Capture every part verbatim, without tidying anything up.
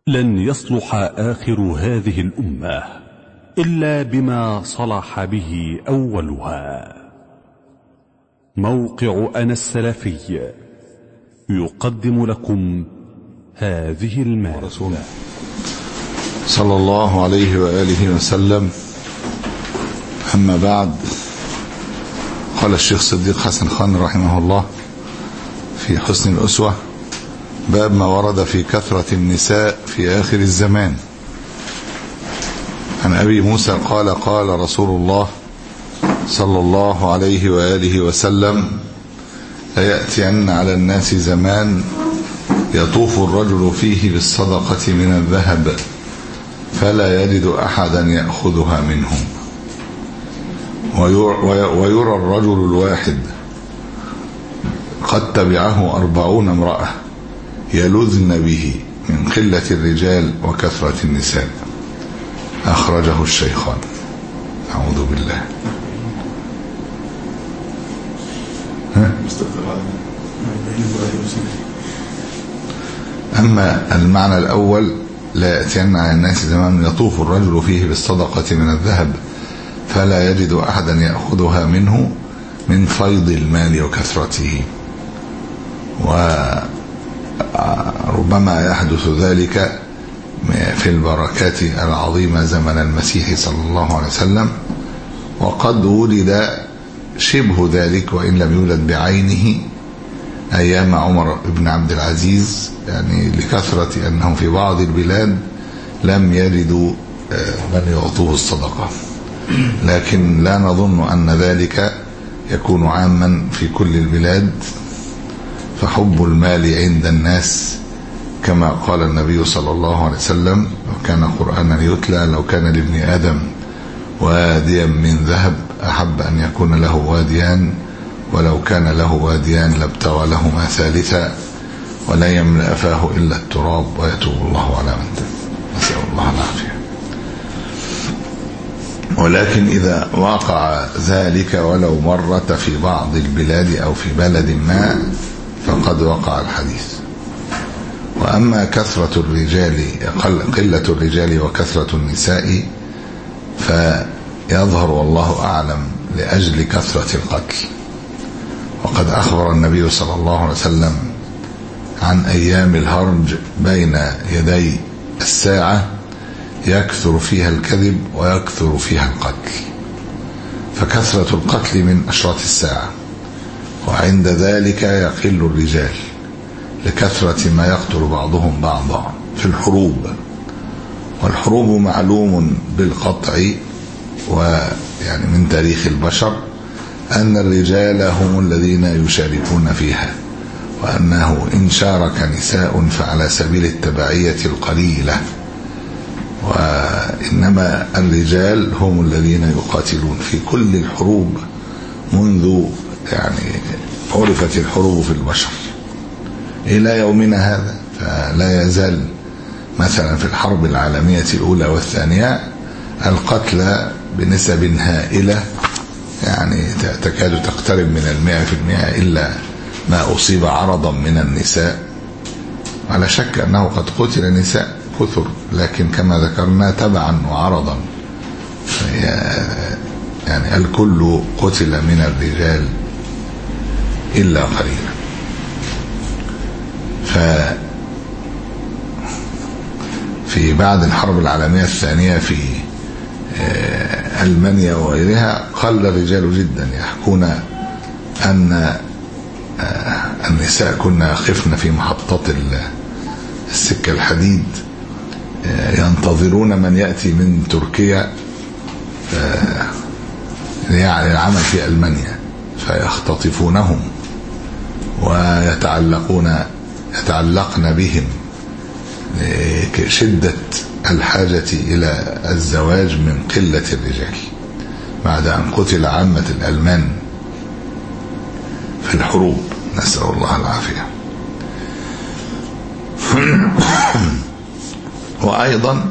لن يصلح آخر هذه الأمة إلا بما صلح به أولها. موقع أنا السلفي يقدم لكم هذه المادة. صلى الله عليه وآله وسلم. أما بعد، قال الشيخ صديق حسن خان رحمه الله في حسن الأسوة: باب ما ورد في كثرة النساء في آخر الزمان. عن أبي موسى قال: قال رسول الله صلى الله عليه وآله وسلم: ليأتين على الناس زمان يطوف الرجل فيه بالصدقة من الذهب فلا يجد أحدا يأخذها منه، ويرى الرجل الواحد قد تبعه أربعون امرأة يلذن به من قلة الرجال وكثرة النساء. أخرجه الشيخان. أعوذ بالله. أما المعنى الأول: لا يأتين على الناس زمان يطوف الرجل فيه بالصدقة من الذهب فلا يجد أحدا يأخذها منه، من فيض المال وكثرته، وربما يحدث ذلك في البركات العظيمة زمن المسيح صلى الله عليه وسلم، وقد ولد شبه ذلك وإن لم يولد بعينه أيام عمر بن عبد العزيز، يعني لكثرة أنه في بعض البلاد لم يجدوا من يعطوه الصدقة، لكن لا نظن أن ذلك يكون عاما في كل البلاد. فحب المال عند الناس كما قال النبي صلى الله عليه وسلم: وكان قرآنا يتلى لو كان لابن آدم واديا من ذهب أحب أن يكون له واديان، ولو كان له واديان لابتغى لهما ثالثا، ولا يملأ فاه إلا التراب ويتوب الله على من تاب. نسأل الله العافية. ولكن إذا وقع ذلك ولو مرة في بعض البلاد أو في بلد ما فقد وقع الحديث. وأما كثرة الرجال قلة الرجال وكثرة النساء فيظهر والله أعلم لأجل كثرة القتل. وقد أخبر النبي صلى الله عليه وسلم عن أيام الهرج بين يدي الساعة يكثر فيها الكذب ويكثر فيها القتل، فكثرة القتل من أشراط الساعة، وعند ذلك يقل الرجال لكثرة ما يقتل بعضهم بعضا في الحروب. والحروب معلوم بالقطع ويعني من تاريخ البشر أن الرجال هم الذين يشاركون فيها، وأنه إن شارك نساء فعلى سبيل التبعية القليلة، وإنما الرجال هم الذين يقاتلون في كل الحروب منذ يعني عرفت الحروب في البشر إلى يومنا هذا. فلا يزال مثلا في الحرب العالمية الأولى والثانية القتلى بنسب هائلة، يعني تكاد تقترب من المئة في المئة، إلا ما أصيب عرضا من النساء. على شك أنه قد قتل نساء كثر، لكن كما ذكرنا تبعا وعرضا، يعني الكل قتل من الرجال إلا قليلا. ففي بعد الحرب العالمية الثانية في ألمانيا وغيرها قل الرجال جدا، يحكون أن النساء كنا خفنا في محطات السكة الحديد ينتظرون من يأتي من تركيا يعني العمل في ألمانيا، فيختطفونهم ويتعلقون يتعلقن بهم شدة الحاجة إلى الزواج من قلة الرجال، بعد أن قتل عامة الألمان في الحروب. نسأل الله العافية. وأيضا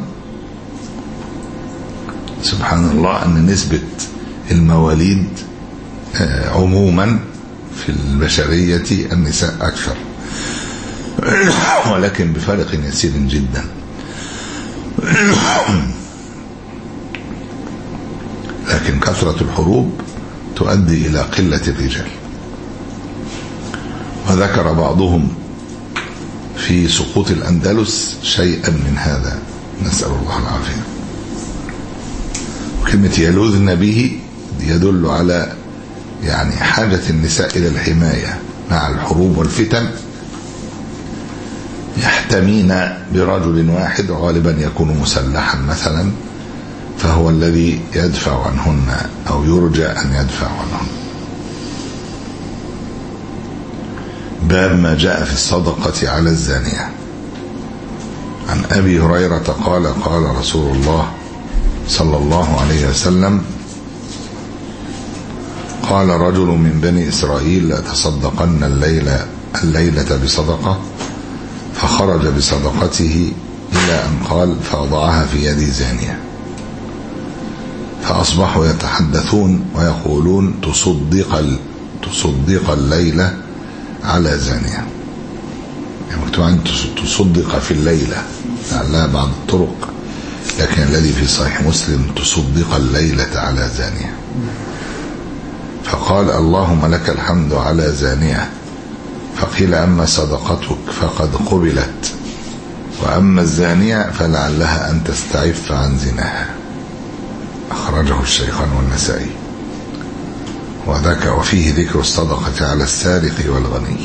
سبحان الله أن نسبة المواليد عموما في البشرية النساء أكثر، ولكن بفرق يسير جدا. لكن كثرة الحروب تؤدي إلى قلة الرجال. وذكر بعضهم في سقوط الأندلس شيئا من هذا، نسأل الله العافية. وكلمة يلوذن به يدل على يعني حاجة النساء إلى الحماية مع الحروب والفتن، يحتمين برجل واحد غالبا يكون مسلحا مثلا، فهو الذي يدفع عنهن أو يرجى أن يدفع عنهن. باب ما جاء في الصدقة على الزانية. عن أبي هريرة قال قال رسول الله صلى الله عليه وسلم: قال رجل من بني إسرائيل: لأتصدقن الليلة, الليلة بصدقة، فخرج بصدقته إلى أن قال: فوضعها في يد زانية. فأصبحوا يتحدثون ويقولون: تصدق, تصدق الليلة على زانية. يعني مكتوب عن تصدق في الليلة، لعلها بعض الطرق، لكن الذي في صحيح مسلم: تصدق الليلة على زانية. فقال: اللهم لك الحمد على زانية. فقيل: أما صدقتك فقد قبلت، وأما الزانية فلعلها أن تستعف عن زناها. أخرجه الشيخان والنسائي. وذكر وفيه ذكر الصدقة على السارق والغني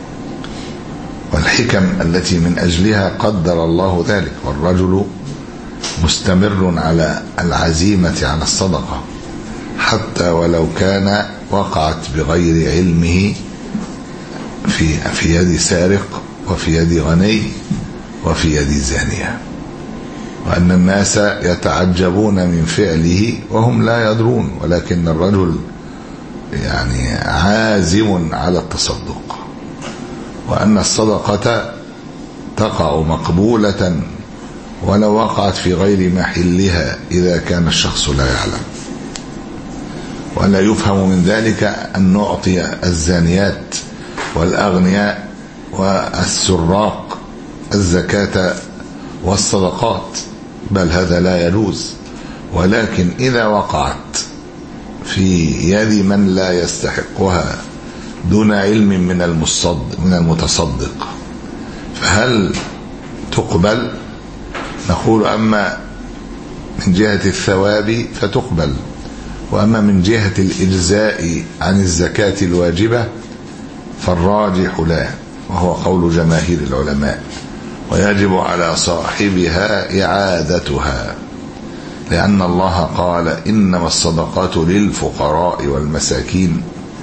والحكم التي من أجلها قدر الله ذلك. والرجل مستمر على العزيمة على الصدقة حتى ولو كان وقعت بغير علمه في في يد سارق وفي يد غني وفي يد زانية، وأن الناس يتعجبون من فعله وهم لا يدرون، ولكن الرجل يعني عازم على التصدق، وأن الصدقة تقع مقبولة ولو وقعت في غير محلها إذا كان الشخص لا يعلم. ولا يفهم من ذلك أن نعطي الزانيات والأغنياء والسراق الزكاة والصدقات، بل هذا لا يجوز. ولكن إذا وقعت في يد من لا يستحقها دون علم من المصدق من المتصدق فهل تقبل؟ نقول: أما من جهة الثواب فتقبل، وأما من جهة الإجزاء عن الزكاة الواجبة فالراجح لا، وهو قول جماهير العلماء، ويجب على صاحبها إعادتها، لأن الله قال: إنما الصدقات للفقراء والمساكين،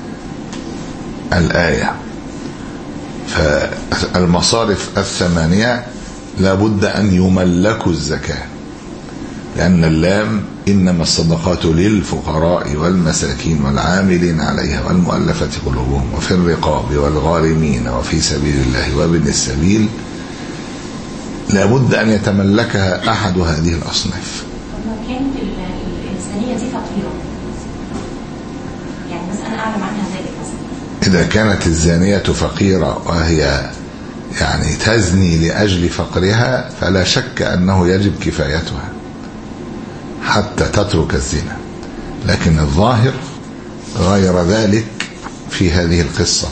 الآية. فالمصارف الثمانية لابد أن يملكوا الزكاة، لأن اللام إنما الصدقات للفقراء والمساكين والعاملين عليها والمؤلفة قلوبهم وفي الرقاب والغارمين وفي سبيل الله وابن السبيل، لابد أن يتملكها أحد هذه الأصناف. كانت الإنسانية دي فقيرة، يعني مثلا أنا أعلم عنها ذلك مثلا. إذا كانت الزانية فقيرة وهي يعني تزني لأجل فقرها فلا شك أنه يجب كفايتها حتى تترك الزنا، لكن الظاهر غير ذلك في هذه القصة،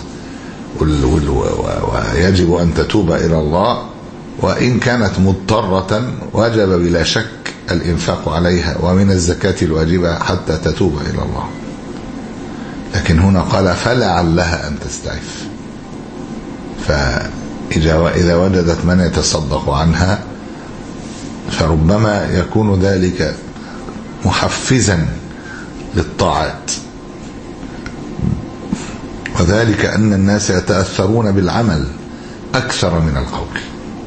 ويجب أن تتوب إلى الله، وإن كانت مضطرة وجب بلا شك الإنفاق عليها ومن الزكاة الواجبة حتى تتوب إلى الله. لكن هنا قال: فلعلها أن تستعف، فإذا وجدت من يتصدق عنها فربما يكون ذلك محفزا للطاعات، وذلك أن الناس يتأثرون بالعمل أكثر من القول.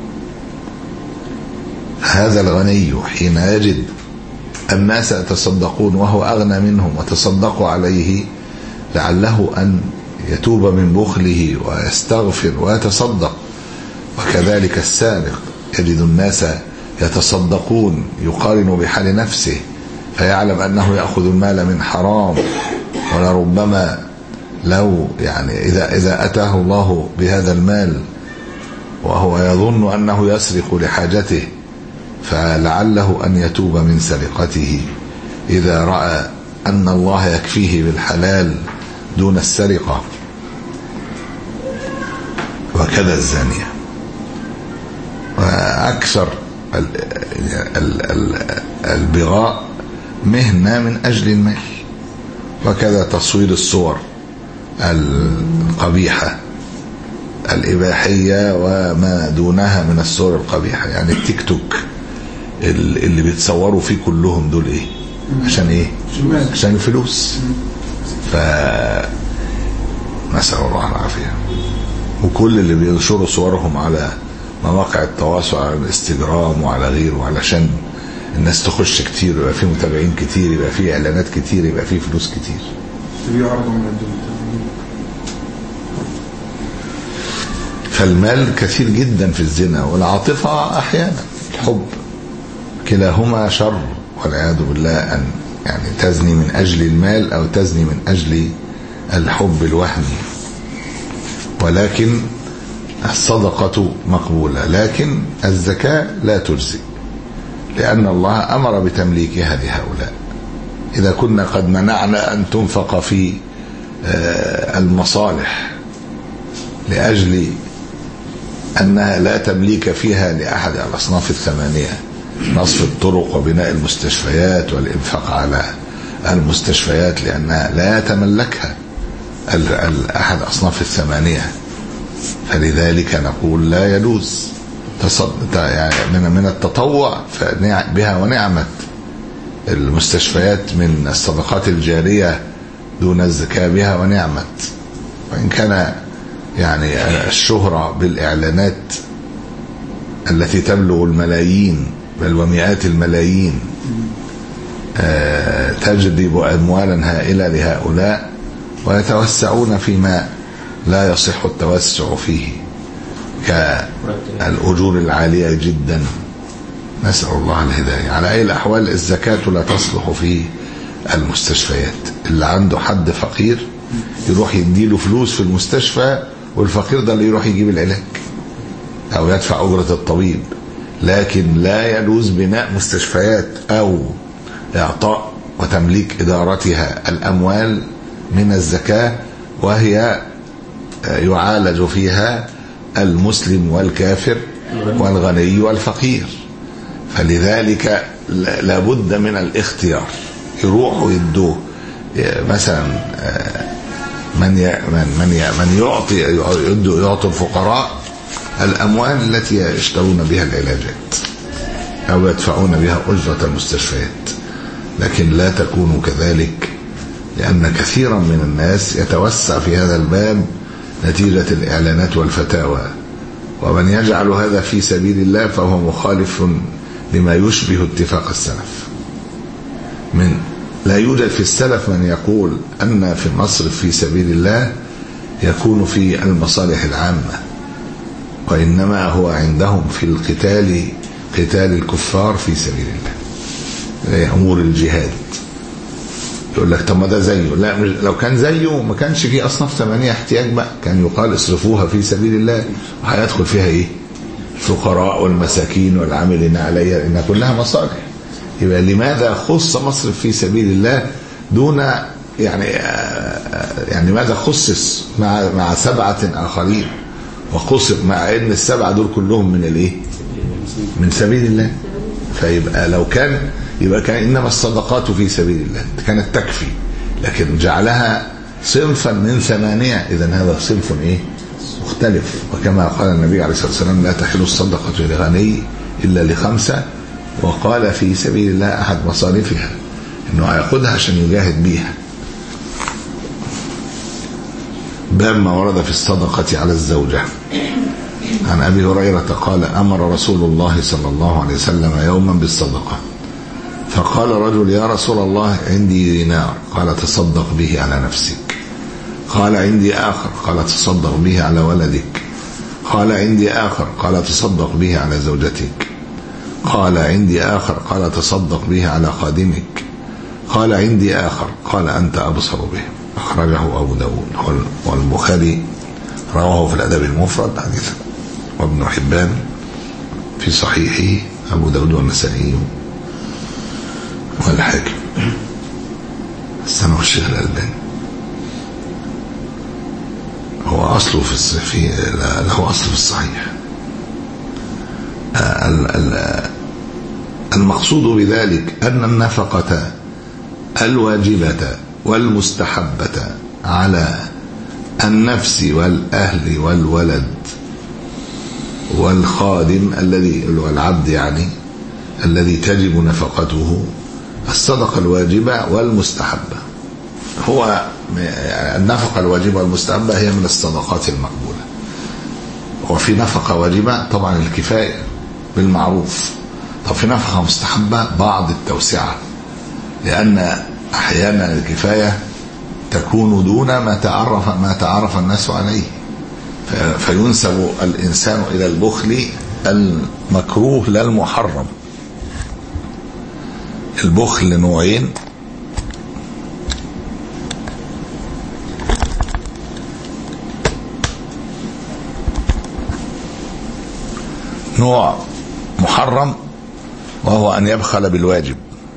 هذا الغني حين يجد الناس يتصدقون وهو أغنى منهم وتصدقوا عليه لعله أن يتوب من بخله ويستغفر ويتصدق. وكذلك السارق يجد الناس يتصدقون يقارن بحال نفسه فيعلم أنه يأخذ المال من حرام، ولربما لو يعني إذا, إذا أتاه الله بهذا المال وهو يظن أنه يسرق لحاجته فلعله أن يتوب من سرقته إذا رأى أن الله يكفيه بالحلال دون السرقة. وكذا الزانية. وأكثر البغاء مهنة من أجل المال، وكذا تصوير الصور القبيحة الإباحية وما دونها من الصور القبيحة. يعني التيك توك اللي بيتصوروا فيه كلهم دول ايه؟ عشان ايه؟ عشان الفلوس. ف نسأل الله العافية. وكل اللي بينشروا صورهم على مواقع التواصل، على الانستجرام وعلى غيره، علشان الناس تخش كتير، يبقى فيه متابعين كتير، يبقى فيه اعلانات كتير، يبقى فيه فلوس كتير. فالمال كثير جدا في الزنا، والعاطفة احيانا الحب، كلاهما شر والعياذ بالله. ان يعني تزني من اجل المال او تزني من اجل الحب الوهمي. ولكن الصدقة مقبولة، لكن الزكاة لا تجزي، لأن الله أمر بتمليكها لهؤلاء. إذا كنا قد منعنا أن تنفق في المصالح لأجل أنها لا تمليك فيها لأحد الأصناف الثمانية، نصف الطرق وبناء المستشفيات والإنفاق على المستشفيات لأنها لا تملكها أحد أصناف الثمانية، فلذلك نقول لا يجوز يعني من التطوع بها ونعمت المستشفيات من الصدقات الجارية دون الزكاة بها ونعمت. وإن كان يعني الشهرة بالإعلانات التي تبلغ الملايين بل ومئات الملايين تجذب أموالا هائلة لهؤلاء، ويتوسعون فيما لا يصح التوسع فيه كالأجور العالية جدا. نسأل الله الهداية. على أي الأحوال الزكاة لا تصلح في المستشفيات. اللي عنده حد فقير يروح يديله فلوس في المستشفى، والفقير ده اللي يروح يجيب العلاج أو يدفع أجرة الطبيب. لكن لا يجوز بناء مستشفيات أو إعطاء وتمليك إدارتها الأموال من الزكاة وهي يعالج فيها المسلم والكافر والغني والفقير. فلذلك لابد من الاختيار. يروحوا يدوه مثلا من من من يعطي يعطي الفقراء الأموال التي يشترون بها العلاجات أو يدفعون بها أجرة المستشفيات، لكن لا تكون كذلك، لأن كثيرا من الناس يتوسع في هذا الباب نتيجة الإعلانات والفتاوى. ومن يجعل هذا في سبيل الله فهو مخالف لما يشبه اتفاق السلف. من لا يوجد في السلف من يقول أن في المصرف في سبيل الله يكون في المصالح العامة، وإنما هو عندهم في القتال قتال الكفار في سبيل الله، أمور الجهاد. يقول لك طب ما ده زيه. لا، لو كان زيه ما كانش فيه أصناف ثمانية احتياج بقى، كان يقال اصرفوها في سبيل الله، وهيدخل فيها ايه؟ الفقراء والمساكين والعاملين عليها، إنها كلها مصالح. يبقى لماذا خص مصرف في سبيل الله دون يعني يعني ماذا خصص مع مع سبعة آخرين، وخص مع ان السبعة دول كلهم من الايه؟ من سبيل الله. فيبقى لو كان يبقى كان انما الصدقات في سبيل الله كانت تكفي، لكن جعلها صنفا من ثمانية، اذا هذا صنف ايه؟ مختلف. وكما قال النبي عليه الصلاة والسلام لا تحل الصدقة لغني الا لخمسة، وقال في سبيل الله احد مصارفها انه هياخدها عشان يجاهد بيها. باب ما ورد في الصدقة على الزوجة. عن أبي هريرة قال أمر رسول الله صلى الله عليه وسلم يوما بالصدقة، فقال رجل يا رسول الله عندي دينار، قال تصدق به على نفسك. قال عندي آخر، قال تصدق به على ولدك. قال عندي آخر، قال تصدق به على زوجتك. قال عندي آخر، قال تصدق به على خادمك. قال عندي آخر، قال أنت أبصر به. أخرجه أبو داود والبخاري رواه في الأدب المفرد حديثا، وابن حبان في صحيحه أبو داود والنسائي والحاكم. استمع الشيخ الألباني هو أصله في في له أصل في الصحيح. المقصود بذلك أن النفقة الواجبة والمستحبة على النفس والأهل والولد والخادم الذي هو العبد يعني الذي تجب نفقته، الصدقة الواجبة والمستحبة. هو النفقة الواجبة والمستحبة هي من الصدقات المقبولة. وفي نفقة واجبة طبعا الكفاية بالمعروف، طب في نفقة مستحبة بعض التوسعة، لأن أحيانا الكفاية تكون دون ما تعرف ما تعرف الناس عليه، فينسب الإنسان إلى البخل المكروه لا المحرم. البخل نوعين، نوع محرم وهو أن يبخل بالواجب،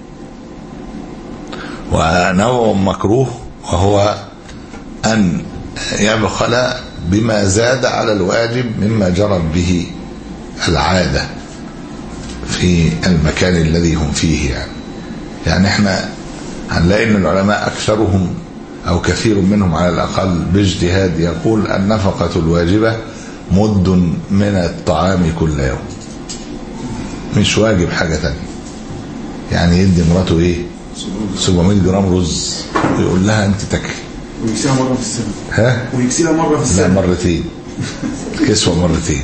ونوع مكروه وهو أن يبخل بما زاد على الواجب مما جرت به العادة في المكان الذي هم فيه. يعني يعني احنا هنلاقي ان العلماء اكثرهم او كثير منهم على الاقل باجتهاد يقول النفقة الواجبة مد من الطعام كل يوم، مش واجب حاجة تانية. يعني يدي مراته ايه سبعمائة جرام رز ويقول لها انت تاكلي، ويكسيها مرة في السنة. ها ويكسيها مرة في السنة. لا مرتين، كسوة مرتين.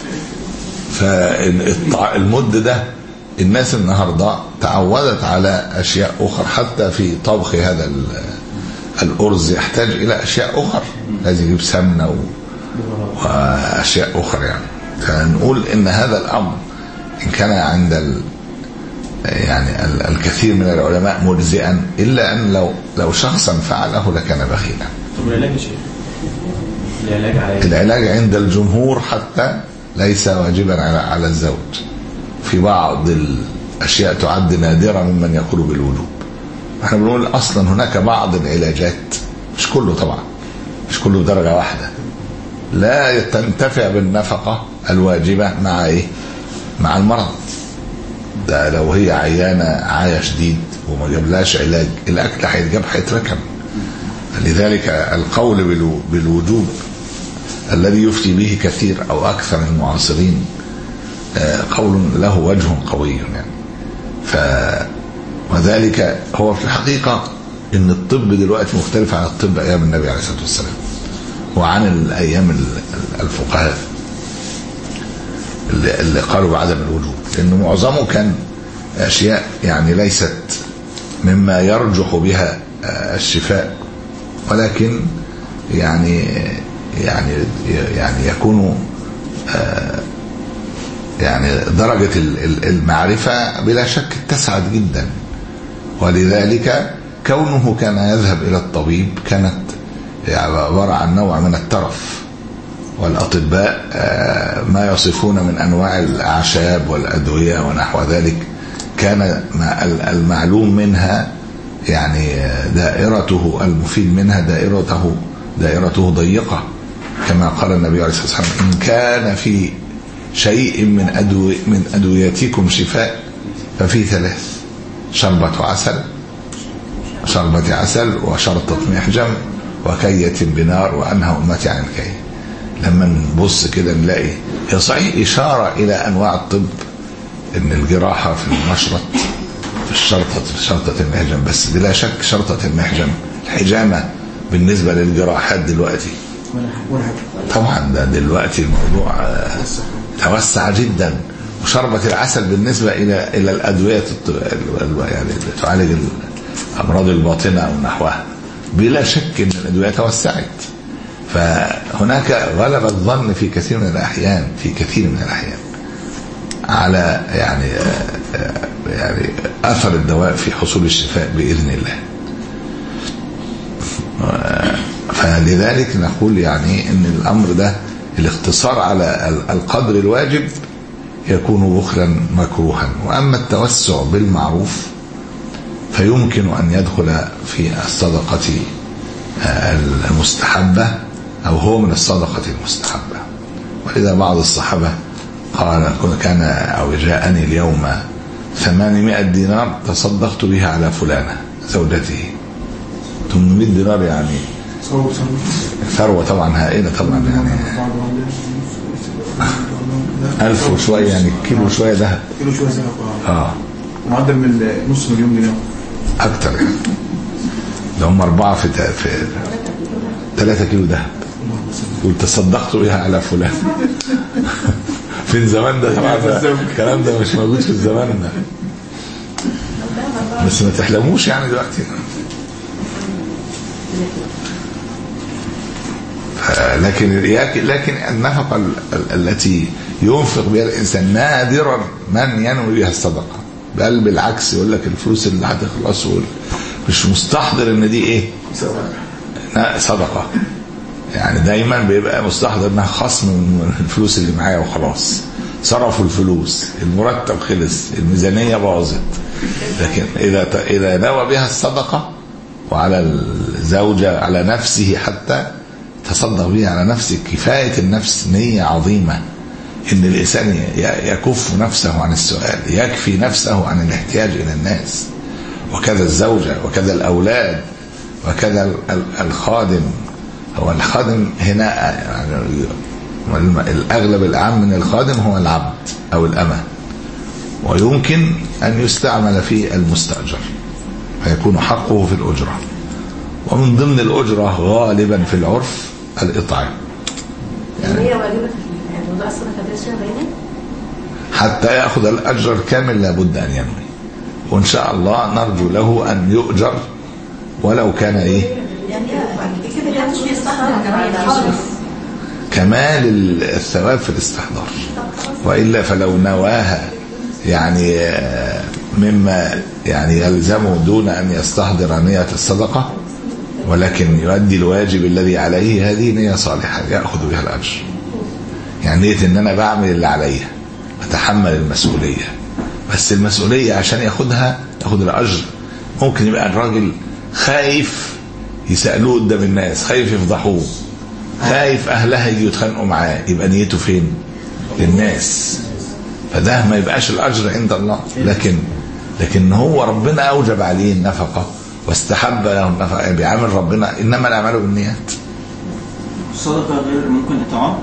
فالمد ده الناس النهاردة تعودت على أشياء أخرى، حتى في طبخ هذا الأرز يحتاج إلى أشياء أخرى، لازم يجيب سمنة وأشياء أخرى. يعني فنقول إن هذا الأمر إن كان عند ال يعني الكثير من العلماء مجزئا، إلا أن لو لو شخصا فعله لكان بخيلا. طب العلاج يا شيخ؟ العلاج على العلاج عند الجمهور حتى ليس واجبا على على الزوج. في بعض الأشياء تعد نادرة ممن يقول بالوجوب. احنا بنقول أصلا هناك بعض العلاجات، مش كله طبعا، مش كله بدرجة واحدة، لا تنتفع بالنفقة الواجبة مع ايه مع المرض ده. لو هي عيانة عيا شديد وما جابلاش علاج، الأكل هيتجاب هيتركن. لذلك القول بالوجوب الذي يفتي به كثير أو أكثر من المعاصرين قول له وجه قوي يعني. ف وذلك هو في الحقيقة إن الطب دلوقتي مختلف عن الطب أيام النبي عليه الصلاة والسلام وعن الأيام الفقهاء اللي, اللي قالوا بعدم الوجوب، لأنه معظمه كان أشياء يعني ليست مما يرجح بها الشفاء، ولكن يعني يعني يعني يكون يعني درجة المعرفة بلا شك اتسعت جدا، ولذلك كونه كان يذهب إلى الطبيب كانت عبارة عن نوع من الترف. والأطباء ما يصفون من أنواع الأعشاب والأدوية ونحو ذلك كان المعلوم منها يعني دائرته المفيد منها دائرته دائرته ضيقة، كما قال النبي عليه الصلاة والسلام إن كان في شيء من أدوية من أدويتكم شفاء ففي ثلاث: شربة عسل شربة عسل وشرطة محجم وكية بنار وأنهى أمتي عن الكي. لما نبص كده نلاقي هي صحيح إشارة إلى أنواع الطب، إن الجراحة في المشرط في الشرطة في شرطة المحجم، بس بلا شك شرطة المحجم الحجامة بالنسبة للجراحات دلوقتي طبعا ده دلوقتي الموضوع توسع جدا. وشربة العسل بالنسبة إلى إلى الأدوية يعني تعالج الأمراض الباطنة أو نحوها، بلا شك إن الأدوية توسعت. فهناك غلب الظن في كثير من الأحيان في كثير من الأحيان على يعني يعني أثر الدواء في حصول الشفاء بإذن الله. فلذلك نقول يعني إن الأمر ده الاقتصار على القدر الواجب يكون بخلا مكروها. وأما التوسع بالمعروف فيمكن أن يدخل في الصدقة المستحبة أو هو من الصدقة المستحبة. ولذا بعض الصحابة قال كان أو جاءني اليوم ثمانمائة دينار تصدقت بها على فلانة زوجته. ثمانمائة دينار يعني ثروة طبعا هائلة طبعا، يعني ألف وشوية، يعني كيلو شوية ذهب، كيلو شوية ذهب اه معدل من نص مليون جنيه أكتر. يعني ده هم أربعة في في ثلاثة كيلو ذهب وتصدقت بها على فلان. في الزمان ده طبعا الكلام ده مش موجود في الزمان ده، بس ما تحلموش يعني دلوقتي. لكن لكن النفقة التي ينفق بها الإنسان نادرا من ينوي بها الصدقة، بل بالعكس يقول لك الفلوس اللي هتخلص مش مستحضر ان دي ايه صدقة، يعني دايما بيبقى مستحضر انها خصم من الفلوس اللي معايا وخلاص، صرفوا الفلوس، المرتب خلص، الميزانية باظت. لكن اذا اذا نوى بها الصدقة وعلى الزوجة على نفسه حتى تصدق بها على نفسه، كفاية النفس نية عظيمة ان الانسان يكف نفسه عن السؤال، يكفي نفسه عن الاحتياج الى الناس، وكذا الزوجة وكذا الاولاد وكذا الخادم. هو الخادم هنا يعني الاغلب العام من الخادم هو العبد او الامة، ويمكن ان يستعمل في المستأجر فيكون حقه في الاجرة. ومن ضمن الاجرة غالبا في العرف الاطعام، يعني هي واجبة في موضوع الصدقة ده شيء بيني حتى يأخذ الأجر الكامل لابد أن ينوي، وإن شاء الله نرجو له أن يؤجر ولو كان إيه كمال الثواب في الاستحضار، وإلا فلو نواها يعني مما يعني يلزمه دون أن يستحضر نية الصدقة ولكن يؤدي الواجب الذي عليه، هذه نية صالحة يأخذ بها الأجر. يعني نية ان انا بعمل اللي عليا، اتحمل المسؤولية، بس المسؤولية عشان ياخدها ياخد الاجر. ممكن يبقى الراجل خايف يسألوه قدام الناس، خايف يفضحوه، خايف اهلها يجوا يتخانقوا معاه، يبقى نيته فين؟ للناس، فده ما يبقاش الاجر عند الله. لكن لكن هو ربنا اوجب عليه النفقة واستحب له النفقة، بيعامل ربنا انما الاعمال بالنيات. الصدقة غير ممكن اطعام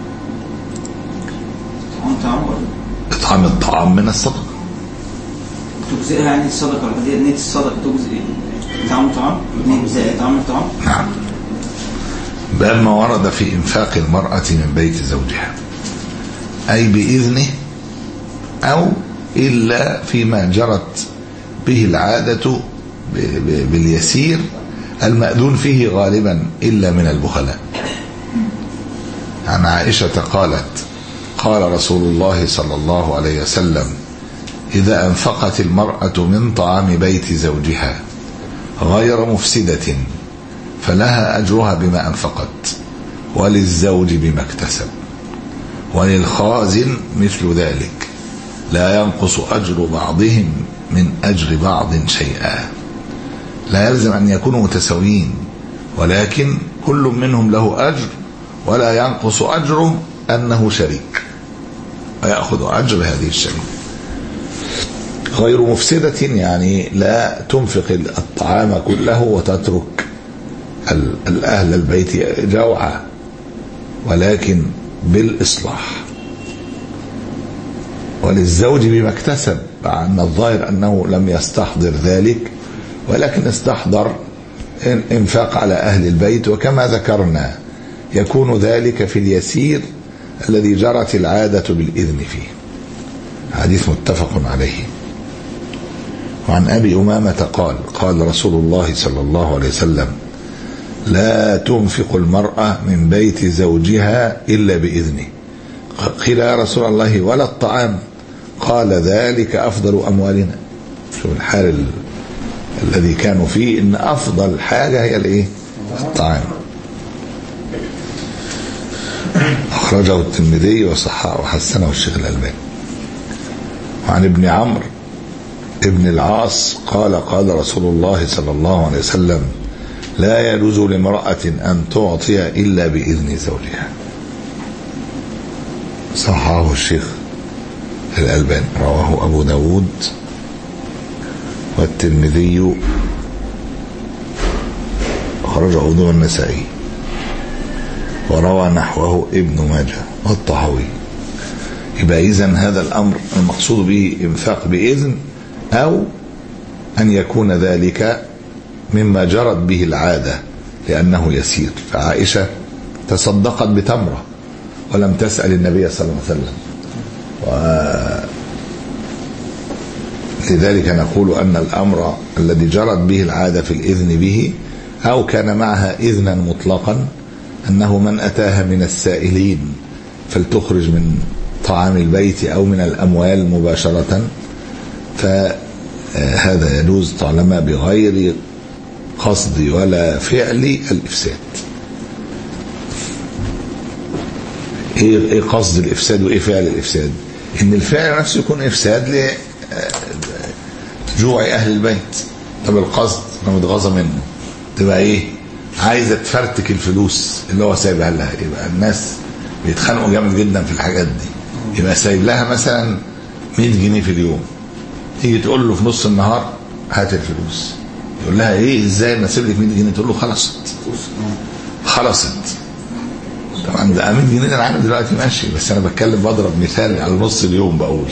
اطعام اطعام الطعام من الصدقة تجزئها، يعني الصدقة العادية نية الصدقة تجزئ اطعام الطعام، نية اطعام الطعام. نعم. بل ما ورد في انفاق المرأة من بيت زوجها، اي باذنه او الا فيما جرت به العادة باليسير المأذون فيه غالبا الا من البخلاء. عن عائشة قالت قال رسول الله صلى الله عليه وسلم إذا أنفقت المرأة من طعام بيت زوجها غير مفسدة فلها أجرها بما أنفقت، وللزوج بما اكتسب، وللخازن مثل ذلك، لا ينقص أجر بعضهم من أجر بعض شيئا. لا يلزم أن يكونوا متساويين، ولكن كل منهم له أجر، ولا ينقص أجره أنه شريك ويأخذ أجر هذه الشريك. غير مفسدة يعني لا تنفق الطعام كله وتترك الأهل البيت جوعا، ولكن بالإصلاح. وللزوج بما اكتسب، مع أن الظاهر أنه لم يستحضر ذلك، ولكن استحضر انفاق على أهل البيت. وكما ذكرنا يكون ذلك في اليسير الذي جرت العادة بالإذن فيه. حديث متفق عليه. وعن أبي أمامة قال قال رسول الله صلى الله عليه وسلم لا تنفق المرأة من بيت زوجها إلا بإذنه. قيل يا رسول الله ولا الطعام؟ قال ذلك أفضل أموالنا. شوف الحال ال... الذي كانوا فيه، إن أفضل حاجة هي الإيه؟ الطعام. أخرجه الترمذي وصححه وحسنه الشيخ الألباني. وعن ابن عمرو ابن العاص قال قال رسول الله صلى الله عليه وسلم لا يجوز لامرأة أن تعطي إلا بإذن زوجها. صححه الشيخ الألباني. رواه أبو داود والترمذي خرج أبو النسائي وروى نحوه ابن ماجه والطحاوي. يبقى إذن هذا الأمر المقصود به إنفاق بإذن أو أن يكون ذلك مما جرت به العادة لأنه يسير. فعائشة تصدقت بتمرة ولم تسأل النبي صلى الله عليه وسلم، ولذلك نقول أن الأمر الذي جرت به العادة في الإذن به أو كان معها إذنا مطلقا أنه من أتاها من السائلين فلتخرج من طعام البيت أو من الأموال مباشرة، فهذا يجوز طالما بغير قصد ولا فعل الإفساد. ايه قصد الإفساد وايه فعل الإفساد؟ ان الفعل نفسه يكون إفساد لجوع أهل البيت. طب القصد لما متغاظة منه تبقى ايه؟ عايزة تفرتك الفلوس اللي هو سايبها لها. يبقى الناس بيتخانقوا جامد جدا في الحاجات دي. يبقى سايب لها مثلا مية جنيه في اليوم، تيجي تقول له في نص النهار هات الفلوس، يقول لها ايه ازاي ما اسيب لك مية جنيه؟ تقول له خلصت خلصت. طبعا ده مية جنيه انا عامل دلوقتي ماشي، بس انا بتكلم بضرب مثال على نص اليوم بقول.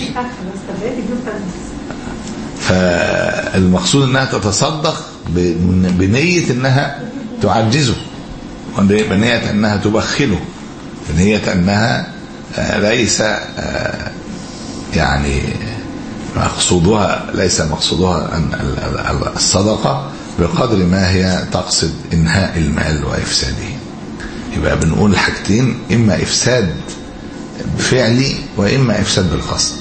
فالمقصود انها تتصدق بنية انها تعجزه، بنية انها تبخله، بنية انها ليس يعني مقصودها ليس مقصودها الصدقة بقدر ما هي تقصد انهاء المال وافساده. يبقى بنقول الحاجتين، اما افساد فعلي واما افساد بالقصد.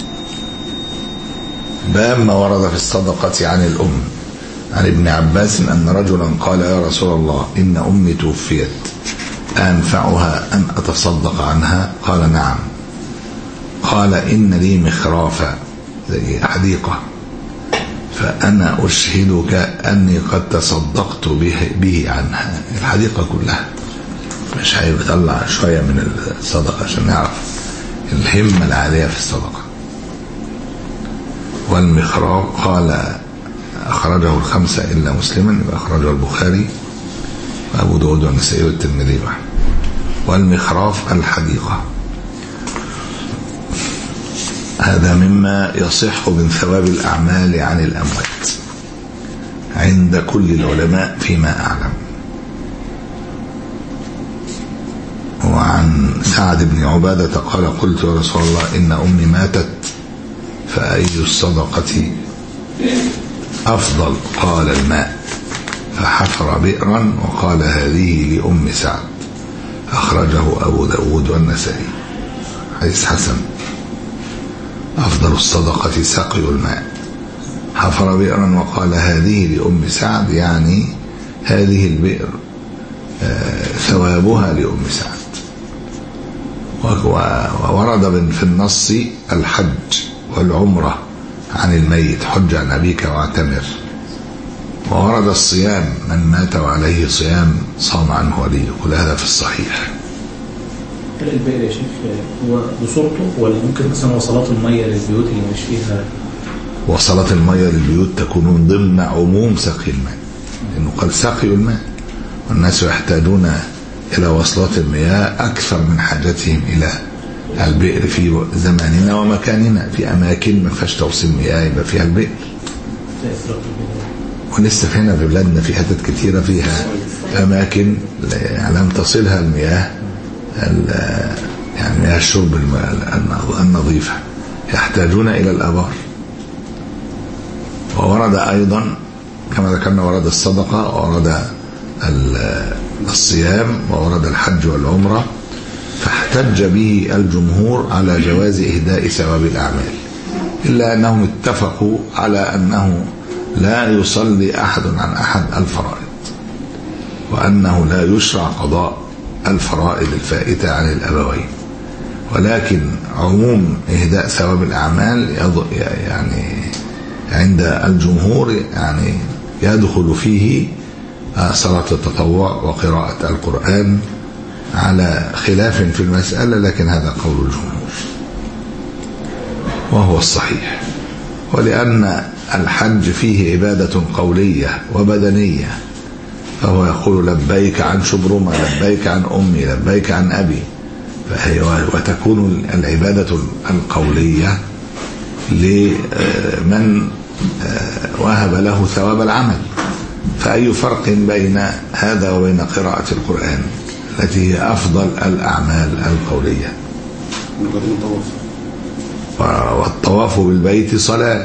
باب ما ورد في الصدقة عن الام. عن ابن عباس ان رجلا قال يا رسول الله ان امي توفيت انفعها ان اتصدق عنها؟ قال نعم. قال ان لي مخرافا زي حديقة فانا اشهدك اني قد تصدقت به, به عنها. الحديقة كلها مش هيطلع شوية من الصدقة عشان نعرف الهمة العالية في الصدقة. والمخراف قال أخرجه الخمسة إلا مسلما، أخرجه البخاري وأبو داود والنسائي والترمذي. والمخراف الحديقة. هذا مما يصح من ثواب الأعمال عن الأموات عند كل العلماء فيما أعلم. وعن سعد بن عبادة قال قلت يا رسول الله إن أمي ماتت فأي الصدقة أفضل؟ قال الماء. فحفر بئرا وقال هذه لأم سعد. أخرجه أبو داود والنسائي. حديث حسن. أفضل الصدقة سقي الماء. حفر بئرا وقال هذه لأم سعد، يعني هذه البئر ثوابها لأم سعد. وورد في النص الحج والعمرة عن الميت، حج عن أبيك واعتمر. وورد الصيام، من مات وعليه صيام صام عنه وليه. كل هذا في الصحيح. هل البئر يا شيخ هو بصورته ولا ممكن مثلا وصلات المية للبيوت اللي مش فيها؟ وصلات المية للبيوت تكون من ضمن عموم سقي الماء، لأنه قال سقي الماء، والناس يحتاجون إلى وصلات المياه أكثر من حاجتهم إلى البئر في زماننا ومكاننا. في أماكن ما فيهاش توصيل مياه يبقى فيها البئر، ولسه هنا في بلادنا في حتت كثيرة فيها أماكن لم تصلها المياه، يعني مياه الشرب النظيفة، يحتاجون إلى الآبار. وورد أيضا كما ذكرنا ورد الصدقة وورد الصيام وورد الحج والعمرة، فاحتج به الجمهور على جواز إهداء ثواب الأعمال، إلا أنهم اتفقوا على أنه لا يصلي أحد عن أحد الفرائض، وأنه لا يشرع قضاء الفرائض الفائتة عن الأبوين، ولكن عموم إهداء ثواب الأعمال يعني عند الجمهور يعني يدخل فيه صلاة التطوع وقراءة القرآن على خلاف في المسألة، لكن هذا قول الجمهور وهو الصحيح. ولأن الحج فيه عبادة قولية وبدنية، فهو يقول لبيك عن شبرمة، لبيك عن أمي، لبيك عن أبي، فهي وتكون العبادة القولية لمن وهب له ثواب العمل. فأي فرق بين هذا وبين قراءة القرآن التي هي أفضل الأعمال القولية؟ والطواف بالبيت صلاة،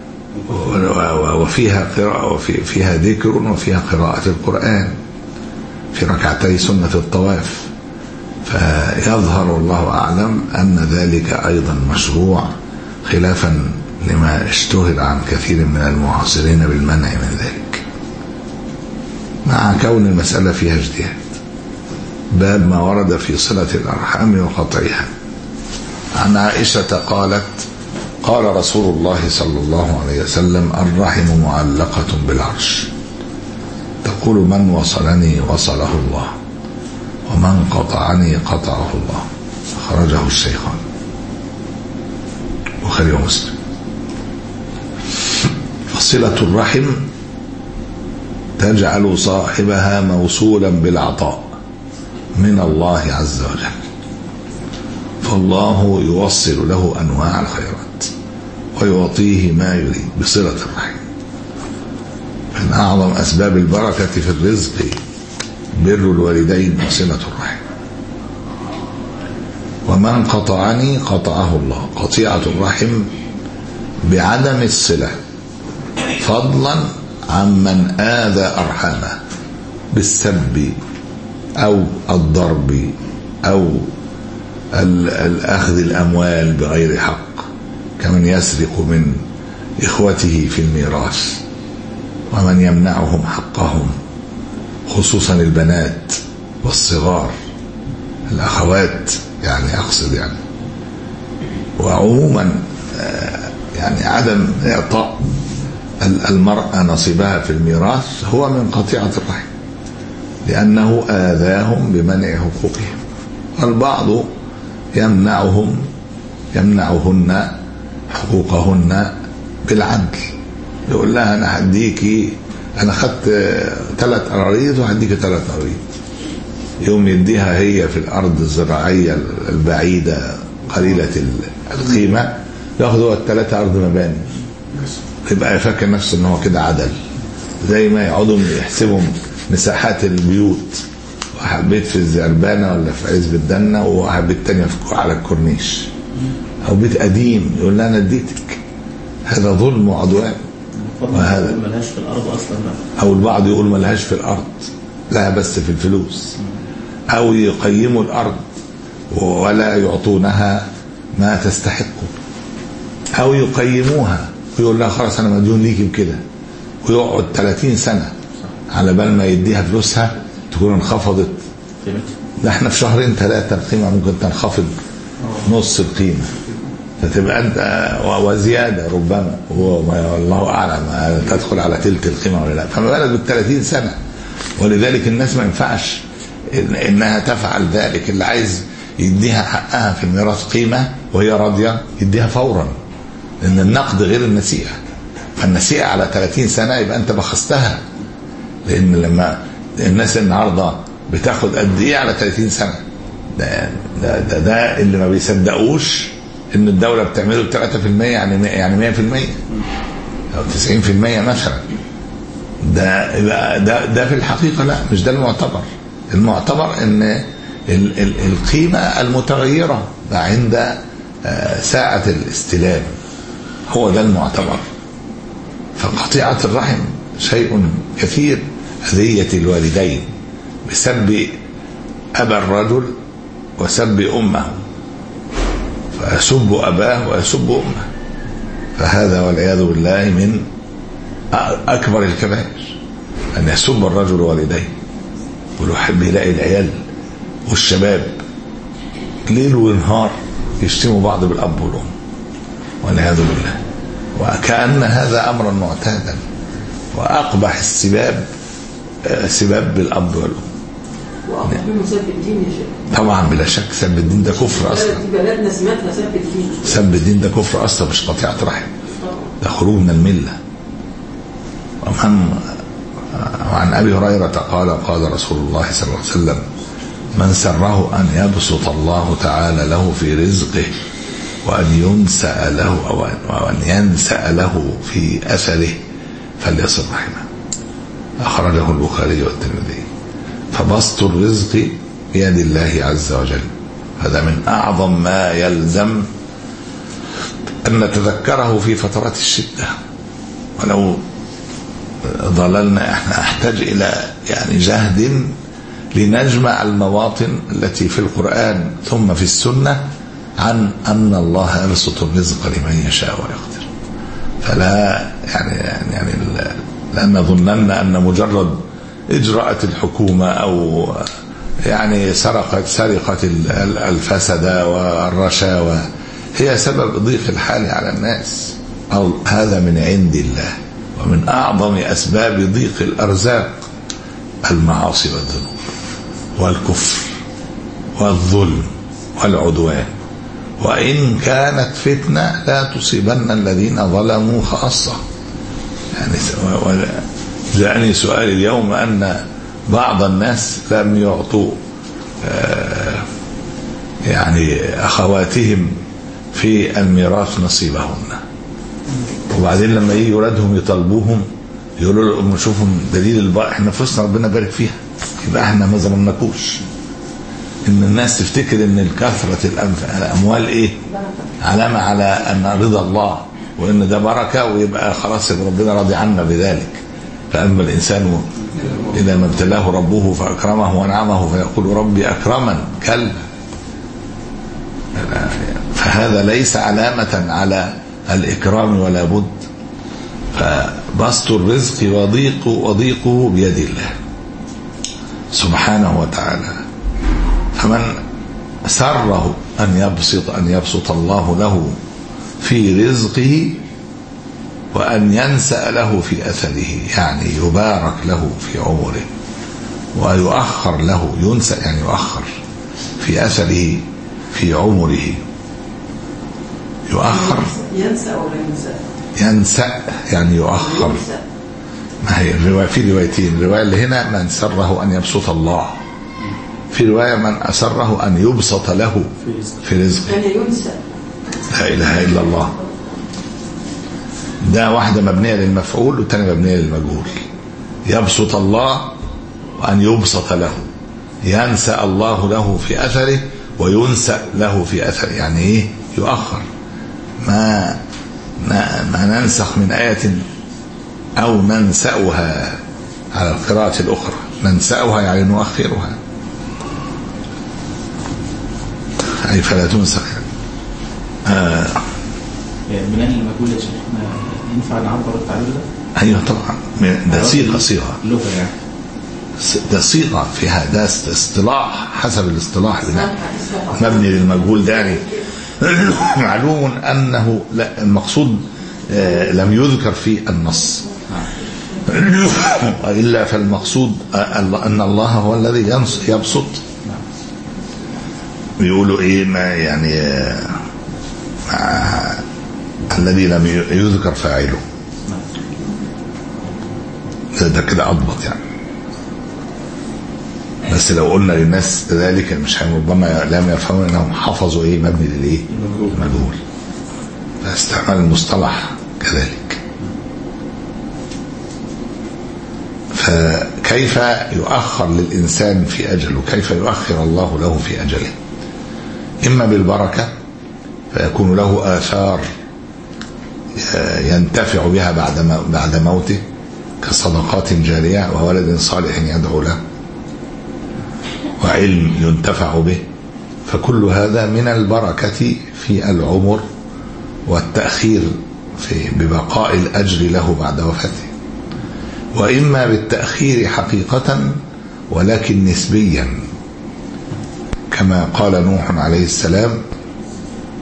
وفيها قراءة وفيها ذكر وفيها قراءة القرآن في ركعتي سنة الطواف. فيظهر الله أعلم أن ذلك أيضا مشروع، خلافا لما اشتهر عن كثير من المعاصرين بالمنع من ذلك، مع كون المسألة فيها اجتهاد. باب ما ورد في صلة الأرحام وقطعها. عن عائشة قالت قال رسول الله صلى الله عليه وسلم الرحم معلقة بالعرش، تقول من وصلني وصله الله، ومن قطعني قطعه الله. خرجه الشيخان البخاري ومسلم. فصلة الرحم تجعل صاحبها موصولا بالعطاء من الله عز وجل، فالله يوصل له أنواع الخيرات ويعطيه ما يريد بصلة الرحم. من أعظم أسباب البركة في الرزق بر الوالدين وصلة الرحم. ومن قطعني قطعه الله، قطيعة الرحم بعدم الصلة، فضلا عمن آذى أرحامه بالسب أو الضرب أو الأخذ الأموال بغير حق، كمن يسرق من إخوته في الميراث، ومن يمنعهم حقهم، خصوصا البنات والصغار، الأخوات يعني أقصد يعني. وعموما يعني عدم إعطاء المرأة نصيبها في الميراث هو من قطيعة الرحم، لأنه آذاهم بمنع حقوقهم. والبعض يمنعهم يمنعهن حقوقهن بالعدل، يقول لها أنا هديكي، أنا خدت ثلاث أراضي وهديكي ثلاث أراضي، يوم يديها هي في الأرض الزراعية البعيدة قليلة القيمة، ياخدوا الثلاثة أرض مباني، يبقى يفكر نفسه إن هو كده عدل. زي ما يقعدوا يحسبوا مساحات البيوت، واحد بيت في الزربانة ولا في عزب الدنة، وواحد بيت تاني على الكورنيش، أو بيت قديم يقول لها أنا اديتك. هذا ظلم وعدوان. وهذا ملهاش في الأرض أصلا بقى. أو البعض يقول ملهاش في الأرض، لها بس في الفلوس، أو يقيموا الأرض ولا يعطونها ما تستحق، أو يقيموها ويقول لها خلاص أنا مديون ليكي بكده، ويقعد ثلاثين سنة على بال ما يديها فلوسها تكون انخفضت. ده احنا في شهرين ثلاثة القيمة ممكن تنخفض نص القيمة، فتبقى انت وزيادة ربما، والله أعلم تدخل على تلت القيمة ولا لا. فما بالك بالثلاثين سنة. ولذلك الناس ما ينفعش إن إنها تفعل ذلك. اللي عايز يديها حقها في الميراث قيمة وهي راضية يديها فورا، لأن النقد غير النسيئة. فالنسيئة على ثلاثين سنة يبقى أنت بخستها، لأن لما الناس النهاردة بتاخد قد إيه على ثلاثين سنة، ده, ده, ده, ده اللي ما بيصدقوش إن الدولة بتعمله ثلاثة في المية يعني يعني مية في المية أو تسعين في المية مثلا. ده ده ده في الحقيقة لا، مش ده المعتبر. المعتبر إن ال ال القيمة المتغيرة عند ساعة الاستلام هو ده المعتبر. فقطيعة الرحم شيء كثير. أذية الوالدين بسب أبا الرجل وسب أمه، فيسب أباه ويسب أمه، فهذا والعياذ بالله من أكبر الكبائر، أن يسب الرجل والديه. ولو حب يلاقي العيال والشباب ليل ونهار يشتموا بعض بالأب والأم والعياذ بالله، وكأن هذا أمرا معتادا. وأقبح السباب سباب بالأب والأم. وأقبح منه سب الدين يا شيخ. طبعا بلا شك سب الدين ده كفر أصلا. دي بلدنا سمعتها سب الدين. سب الدين ده كفر أصلا، مش قطيعة رحم، ده خروج من الملة. ومن وعن أبي هريرة قال قال رسول الله صلى الله عليه وسلم: من سره أن يبسط الله تعالى له في رزقه وأن ينسأ له أو أن ينسأ له في أثره فليصل رحمه. أخرجه البخاري والترمذي. فبسط الرزق بيد الله عز وجل، هذا من أعظم ما يلزم أن نتذكره في فترات الشدة. ولو ضللنا احنا احتاج إلى يعني جهد لنجمع المواطن التي في القرآن ثم في السنة عن أن الله يبسط الرزق لمن يشاء ويقدر. فلا يعني يعني لا نظنن أن مجرد إجراءة الحكومة أو يعني سرقة سرقة الفساد والرشاوى هي سبب ضيق الحال على الناس، أو هذا من عند الله. ومن أعظم أسباب ضيق الأرزاق المعاصي والذنوب والكفر والظلم والعدوان. وإن كانت فتنة لا تصيبن الذين ظلموا خاصة. يعني جاءني سؤال اليوم أن بعض الناس لم يعطوا يعني أخواتهم في الميراث نصيبهن، وبعدين لما يجي ولادهم يطالبوهم يقولوا لهم شوفوا دليل البقى احنا فلوسنا ربنا بارك فيها، يبقى احنا ما ظلمناكوش. ان الناس تفتكر ان الكثرة الاموال ايه علامة على ان رضا الله وان ده بركة ويبقى خلاص ربنا راضي عنا بذلك. فاما الانسان اذا ما ابتلاه ربه فاكرمه ونعمه فيقول ربي اكرمن، كلا. فهذا ليس علامة على الإكرام ولا بد. فبسط الرزق وضيق وضيقه بيد الله سبحانه وتعالى. فمن سره أن يبسط أن يبسط الله له في رزقه وأن ينسأ له في أثره، يعني يبارك له في عمره ويؤخر له، ينسأ يعني يؤخر في أثره في عمره. يؤخر ينسى ولا ينسى؟ ينسى يعني يؤخر. ما هي الرواية في روايتين، الرواية اللي هنا من سره أن يبسط الله، في رواية من أسره أن يبسط له في رزقه. يعني ينسى. لا إله إلا الله. ده واحدة مبنية للمفعول والثانية مبنية للمجهول. يبسط الله وأن يبسط له، ينسى الله له في أثره وينسى له في أثره، يعني إيه؟ يؤخر. ما ما ننسخ من آية أو ننسأها على القراءة الأخرى، ننسأها يعني نؤخرها، أي فلا تنسخ. آه بناء المجهول يا شيخ ينفع نعبر التعبير ده؟ أيوه طبعا، ده صيغة صيغة لغة يعني، ده صيغة فيها، ده اصطلاح حسب الاصطلاح بناء مبني للمجهول. ده يعني معلوم أنه لا المقصود آه لم يذكر في النص، إلا فالمقصود أن الله هو الذي يبسط. بيقولوا إيه ما يعني آه الذي لم يذكر فاعله، ده كده أضبط يعني. بس لو قلنا للناس ذلك مش ربما لم يفهموا انهم حفظوا ايه مبني للايه المجهول، فاستعمال المصطلح كذلك. فكيف يؤخر للإنسان في أجله؟ كيف يؤخر الله له في أجله؟ إما بالبركة فيكون له آثار ينتفع بها بعد بعد موته كصدقات جارية وولد صالح يدعو له وعلم ينتفع به، فكل هذا من البركة في العمر والتأخير في ببقاء الأجر له بعد وفاته. وإما بالتأخير حقيقة ولكن نسبيا، كما قال نوح عليه السلام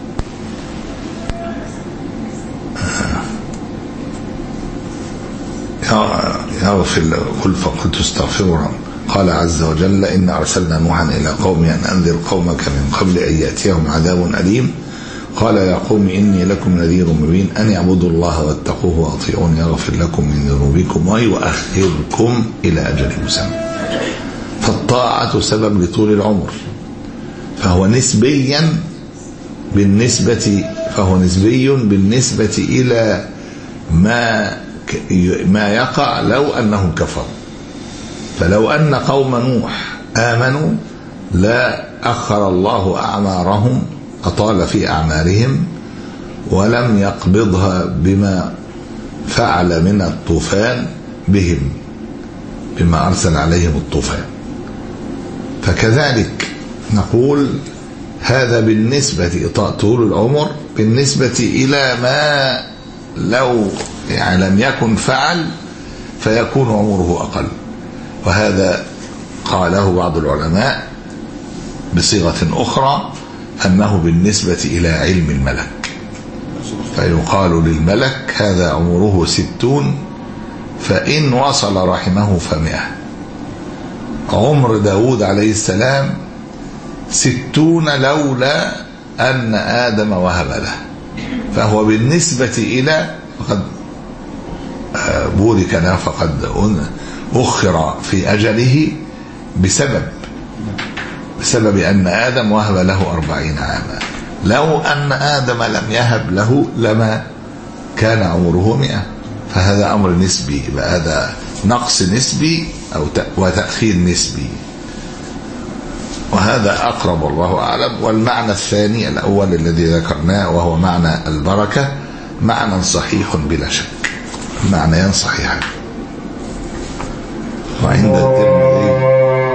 يغفر قل فقلت استغفروا ربكم قال عز وجل إن أرسلنا نوحا إلى قومه أن أنذر قومك من قبل أن يأتيهم عذاب أليم قال يا قوم إني لكم نذير مبين أن اعبدوا الله واتقوه وأطيعون يغفر لكم من ذنوبكم ويؤخركم إلى أجل مسمى. فالطاعة سبب لطول العمر، فهو نسبيا بالنسبة فهو نسبي بالنسبة إلى ما ما يقع لو أنهم كفروا. فلو أن قوم نوح آمنوا لا أخر الله أعمارهم، أطال في أعمارهم ولم يقبضها بما فعل من الطوفان بهم، بما أرسل عليهم الطوفان. فكذلك نقول هذا بالنسبة طول العمر بالنسبة إلى ما لو يعني لم يكن فعل فيكون عمره أقل. وهذا قاله بعض العلماء بصيغة أخرى أنه بالنسبة إلى علم الملك، فيقال للملك هذا عمره ستون فإن وصل رحمه فمئة. عمر داود عليه السلام ستون لولا أن آدم وهب له، فهو بالنسبة إلى فقد بورك له فقد أخر في أجله بسبب بسبب أن آدم وهب له أربعين عاما. لو أن آدم لم يهب له لما كان عمره مئة. فهذا أمر نسبي، هذا نقص نسبي أو وتأخير نسبي، وهذا أقرب والله أعلم. والمعنى الثاني الأول الذي ذكرناه وهو معنى البركة معنى صحيح بلا شك، معنيان صحيحان. وعند الترمذي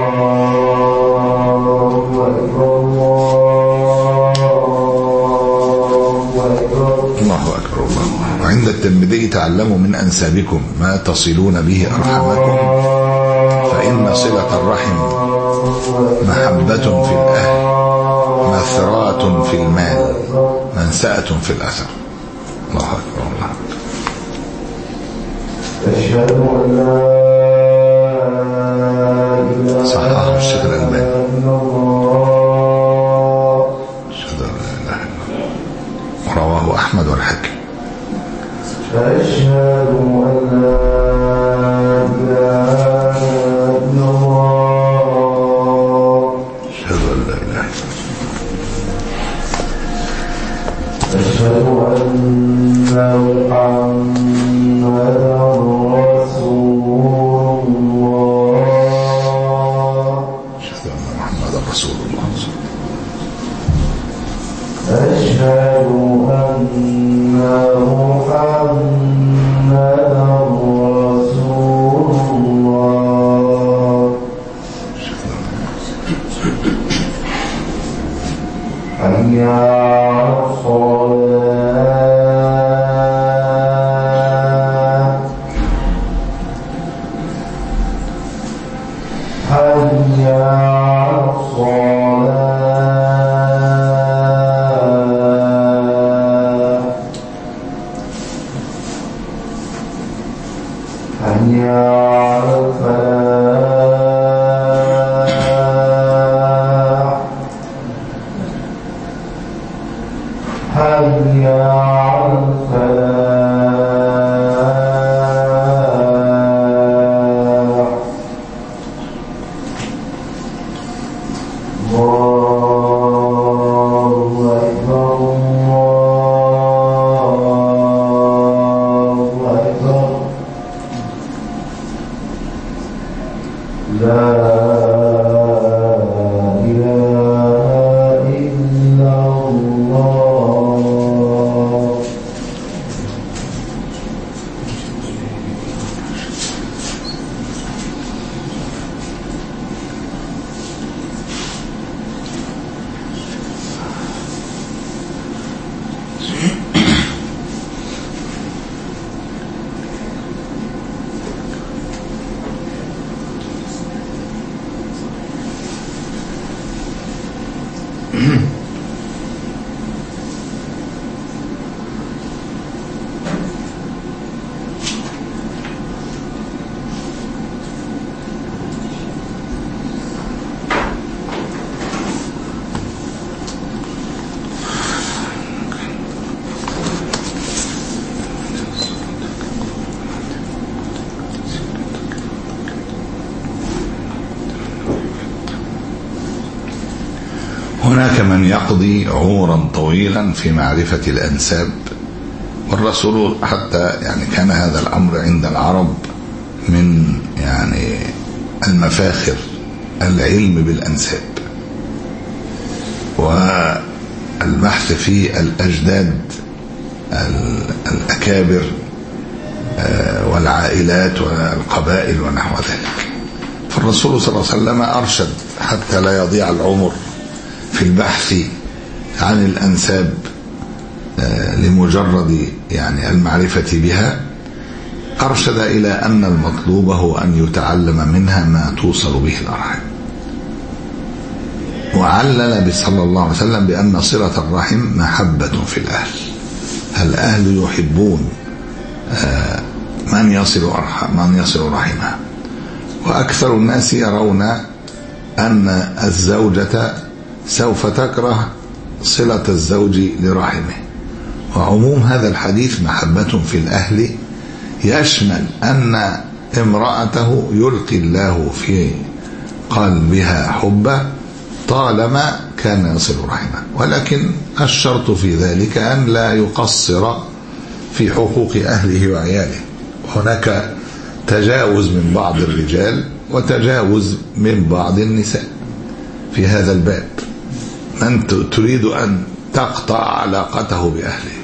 الله أكبر الله. وعند الترمذي تعلموا من أنسابكم ما تصلون به أرحامكم فإن صلة الرحم محبة في الأهل مثرات في المال منسأة في الأثر. الله أكبر الله. أشهد أن لا صححه الشيخ الألباني. أشهد أن لا إله إلا الله. رواه أحمد والحاكم. أشهد أن لا إله إلا الله. أشهد أن لا إله إلا الله. أشهد أن محمدا رسول الله. أشهد أن محمدا رسول الله. أشهد أن محمدا رسول الله. حي على الصلاة. حي على الصلاة. حي على الفلاح. حي على الفلاح. الله أكبر الله أكبر. وهناك من يقضي عمرا طويلا في معرفة الأنساب، والرسول حتى يعني كان هذا الأمر عند العرب من يعني المفاخر، العلم بالأنساب والبحث في الأجداد الأكابر والعائلات والقبائل ونحو ذلك. فالرسول صلى الله عليه وسلم أرشد حتى لا يضيع العمر في البحث عن الأنساب لمجرد يعني المعرفة بها، أرشد إلى أن المطلوب هو أن يتعلم منها ما توصل به الأرحام. وعلل صلى الله عليه وسلم بأن صلة الرحم محبة في الأهل، الأهل يحبون من يصل أرحم من يصل رحمها، وأكثر الناس يرون أن الزوجة سوف تكره صلة الزوج لرحمه. وعموم هذا الحديث محبة في الأهل يشمل أن امرأته يلقي الله في قلبها حبه طالما كان يصل رحمه، ولكن الشرط في ذلك أن لا يقصر في حقوق أهله وعياله. هناك تجاوز من بعض الرجال وتجاوز من بعض النساء في هذا الباب، من تريد أن تقطع علاقته بأهله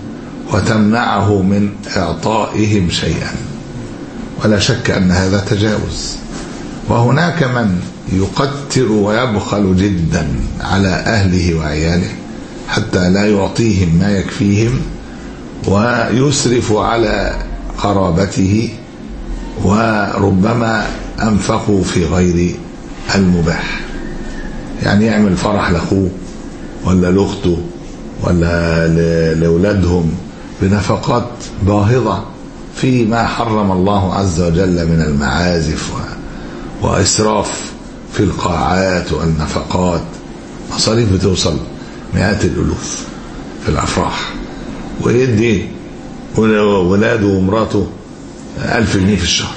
وتمنعه من إعطائهم شيئا، ولا شك أن هذا تجاوز. وهناك من يقتر ويبخل جدا على أهله وعياله حتى لا يعطيهم ما يكفيهم، ويسرف على قرابته، وربما أنفقوا في غير المباح، يعني يعمل فرح لأخوه ولا لأخته ولا لأولادهم بنفقات باهظة فيما حرم الله عز وجل من المعازف وإسراف في القاعات والنفقات، مصاريف بتوصل مئات الألوف في الأفراح، ويدي ولاده ومراته ألف جنيه في الشهر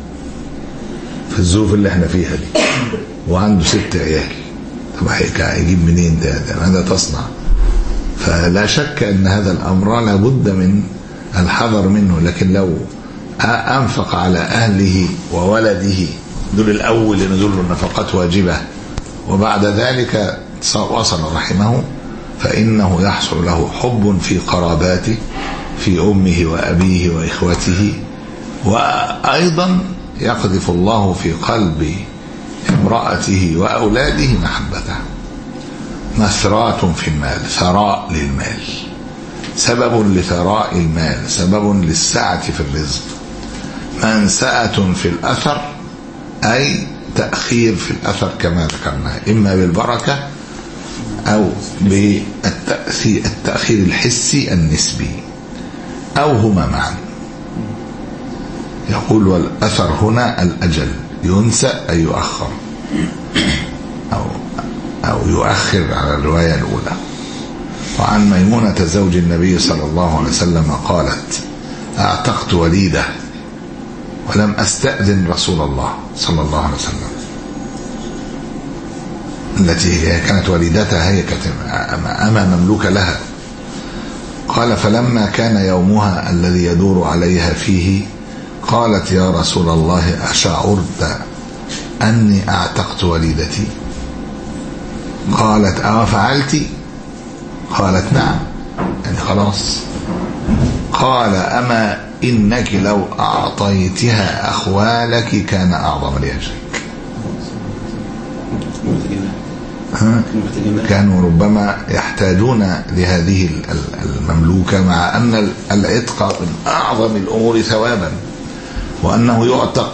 في الظروف اللي احنا فيها دي، وعنده ست عيال. طب هيجيب منين ده؟ ماذا تصنع؟ فلا شك أن هذا الأمر لابد من الحذر منه. لكن لو أنفق على أهله وولده دول الأول لأن دول النفقات واجبة، وبعد ذلك وصل رحمه، فإنه يحصل له حب في قراباته، في أمه وأبيه وإخوته، وأيضا يقذف الله في قلب امرأته وأولاده محبته. مثرات في المال، ثراء للمال، سبب لثراء المال، سبب للسعة في الرزق. منسأة في الأثر أي تأخير في الأثر كما ذكرنا، إما بالبركة أو بالتأثير التأخير الحسي النسبي أو هما معا. يقول والأثر هنا الأجل، ينسى أي يؤخر أو أو يؤخر على الرواية الأولى. وعن ميمونة زوج النبي صلى الله عليه وسلم قالت: أعتقت وليدة ولم أستأذن رسول الله صلى الله عليه وسلم، التي هي كانت وليدتها، هي كانت أما مملوكة لها. قال: فلما كان يومها الذي يدور عليها فيه قالت: يا رسول الله أشعرت أني أعتقت وليدتي؟ قالت: أو فعلت؟ قالت: نعم، يعني خلاص. قال: أما إنك لو أعطيتها أخوالك كان أعظم لأجرك. كانوا ربما يحتاجون لهذه المملوكة، مع أن العتق من أعظم الأمور ثوابا، وأنه يعتق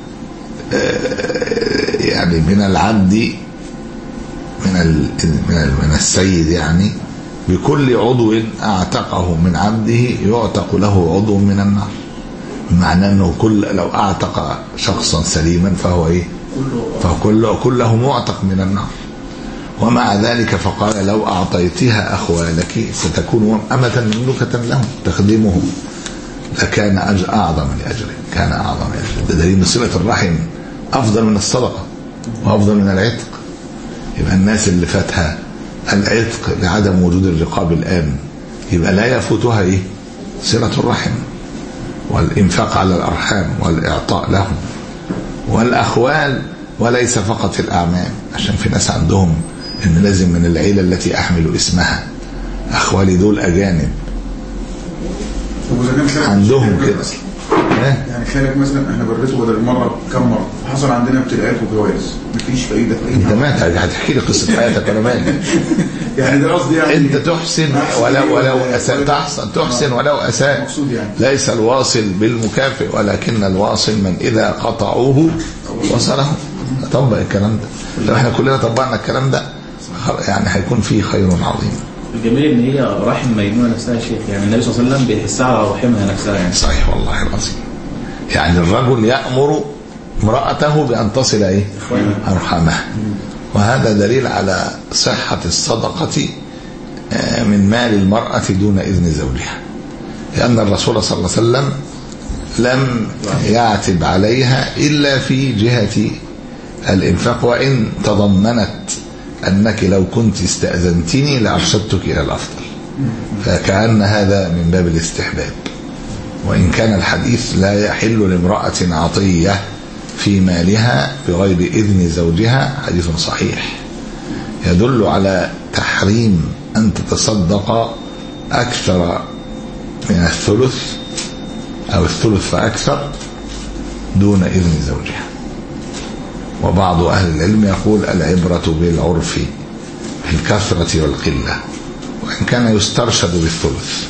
يعني من العبد من من السيد، يعني بكل عضو أعتقه من عبده يعتق له عضو من النار. معنى أنه كل لو أعتق شخصا سليما فهو إيه؟ فكله كله معتق من النار. ومع ذلك فقال: لو أعطيتها أخوالك ستكون أمة مملوكة لهم تخدمهم لكان أجر أعظم لأجرك، كان أعظم لأجرك. ده دليل صلة الرحم أفضل من الصدقة وأفضل من العتق. يبقى الناس اللي فاتها العتق لعدم وجود الرقاب الآن، يبقى لا يفوتها إيه؟ صلة الرحم والإنفاق على الأرحام والإعطاء لهم والأخوال، وليس فقط الأعمام، عشان في ناس عندهم إن لازم من العيلة التي أحمل اسمها، أخوالي دول أجانب عندهم كده. يعني خالك مثلا احنا بريته بدل مره كم مره، حصل عندنا ابتلاءات وجوائز، مفيش فايده في انت مات هتحكي لي قصه حياتك وانا مالي. يعني ده قصدي، يعني انت تحسن ولو ولو اساء، تحسن تحسن ولو اساء، يعني. ليس الواصل بالمكافئ، ولكن الواصل من اذا قطعوه وصله. طبق الكلام ده، لو احنا كلنا طبقنا الكلام ده يعني هيكون فيه خير عظيم. الجميل ان هي رحم ميمونه نفسها يا شيخ، يعني النبي صلى الله عليه وسلم بيحسها على رحمها نفسها يعني. صحيح والله العظيم. يعني الرجل يأمر امرأته بأن تصل ايه؟ أرحامها، وهذا دليل على صحة الصدقة من مال المرأة دون إذن زوجها، لأن الرسول صلى الله عليه وسلم لم يعتب عليها إلا في جهة الإنفاق، وإن تضمنت أنك لو كنت استأذنتني لأرشدتك إلى الأفضل، فكأن هذا من باب الاستحباب. وإن كان الحديث لا يحل لامرأة عطية في مالها بغير إذن زوجها حديث صحيح يدل على تحريم أن تتصدق أكثر من الثلث أو الثلث فأكثر دون إذن زوجها. وبعض أهل العلم يقول العبرة بالعرف في الكثرة والقلة، وإن كان يسترشد بالثلث.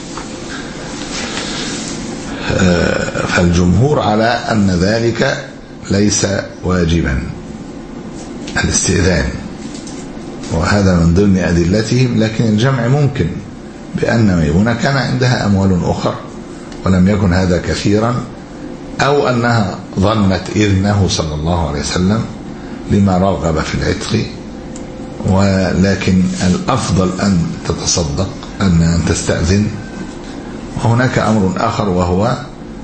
فالجمهور على أن ذلك ليس واجبا الاستئذان، وهذا من ضمن أدلتهم. لكن الجمع ممكن بأن ميمونة كان عندها أموال أخرى ولم يكن هذا كثيرا، أو أنها ظنت إذنه صلى الله عليه وسلم لما رغب في العتق. ولكن الأفضل أن تتصدق أن تستأذن. وهناك أمر آخر، وهو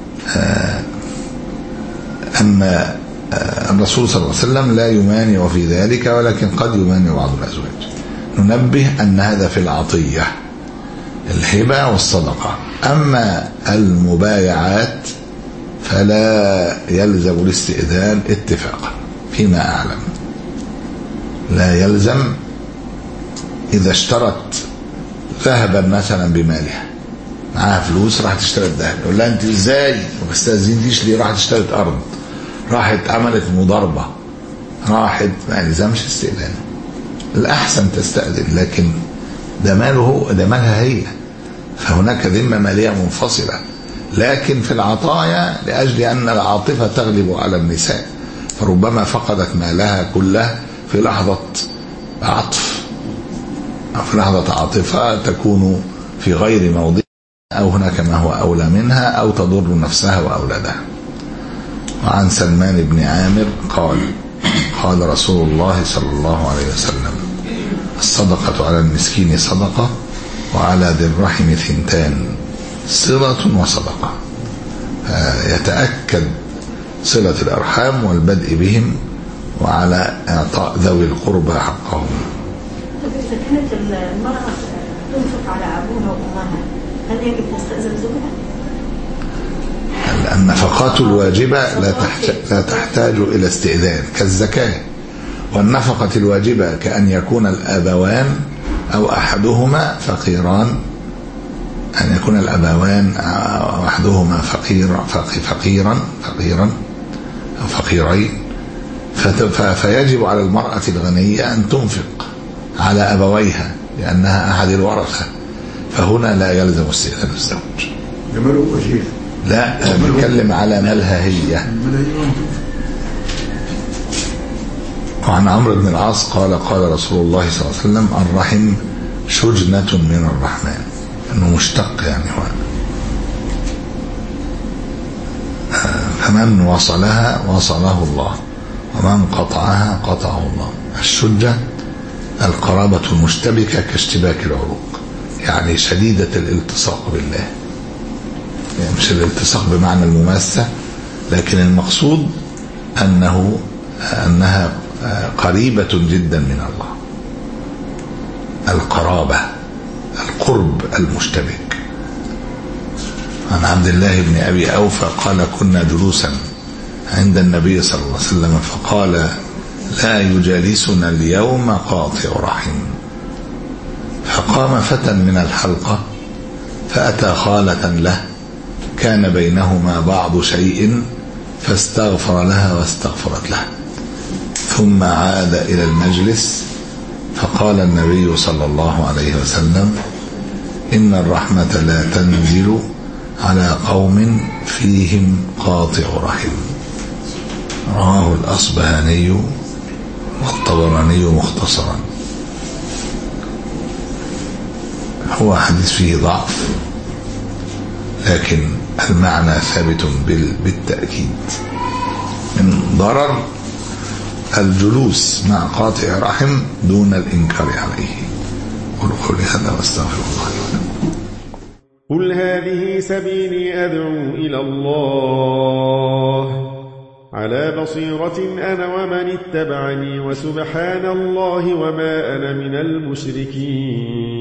أن الرسول صلى الله عليه وسلم لا يمانع في ذلك، ولكن قد يمانع بعض الأزواج. ننبه أن هذا في العطية، الهبة والصدقة. أما المبايعات فلا يلزم الاستئذان اتفاقا فيما أعلم. لا يلزم إذا اشترت ذهبا مثلا بمالها، معاها فلوس راحت اشترت ذهب، يقول لها انت ازاي ما استاذنتيش ليه؟ راحت اشترت ارض، راحت عملت مضاربه، راحت، ما يلزمش استئذان. الاحسن تستأذن، لكن ده ماله، ده مالها هي، فهناك ذمه ماليه منفصله. لكن في العطايا لأجل أن العاطفة تغلب على النساء، فربما فقدت مالها كله في لحظة عطف أو في لحظة عاطفة تكون في غير موضع، أو هناك ما هو أولى منها، أو تضر نفسها وأولادها. وعن سلمان بن عامر قال قال رسول الله صلى الله عليه وسلم: الصدقة على المسكين صدقة، وعلى ذي الرحم ثنتان، صلة وصدقة. يتأكد صلة الأرحام والبدء بهم، وعلى إعطاء ذوي القربى حقهم. إذا كانت المرأة تنفق على أبوها وأمها، هل يجب تستأذن زوجها؟ النفقات الواجبة لا تحتاج, لا تحتاج إلى استئذان كالزكاة، والنفقة الواجبة كأن يكون الأبوان أو أحدهما فقيران، أن يكون الأبوان أو أحدهما فقير فقيرا فقيرا أو فقيرين، فيجب على المرأة الغنية أن تنفق على أبويها لأنها أحد الورثة، فهنا لا يلزم استئذان الزوج. جماله وجيه. لا، نتكلم على مالها هي. وعن عمرو بن العاص قال قال رسول الله صلى الله عليه وسلم: الرحم شجنة من الرحمن، انه مشتق يعني هو. فمن وصلها وصله الله، ومن قطعها قطعه الله. الشجة القرابة المشتبكة كاشتباك العروق، يعني شديدة الالتصاق بالله، يعني مش الالتصاق بمعنى المماسة، لكن المقصود أنه أنها قريبة جدا من الله. القرابة، القرب المشتبك. عن عبد الله بن أبي أوفى قال: كنا جلوسا عند النبي صلى الله عليه وسلم فقال: لا يجالسنا اليوم قاطع رحم. فقام فتى من الحلقة فأتى خالة له كان بينهما بعض شيء فاستغفر لها واستغفرت له، ثم عاد إلى المجلس فقال النبي صلى الله عليه وسلم: إن الرحمة لا تنزل على قوم فيهم قاطع رحم. رواه الأصبهاني والطبراني مختصرا. هو حديث فيه ضعف، لكن المعنى ثابت بالتأكيد. من ضرر الجلوس مع قاطع رحم دون الإنكار عليه. قولوا هذا واستغفر الله لي ولكم. قل هذه سبيلي أدعو إلى الله على بصيرة أنا ومن اتبعني وسبحان الله وما أنا من المشركين.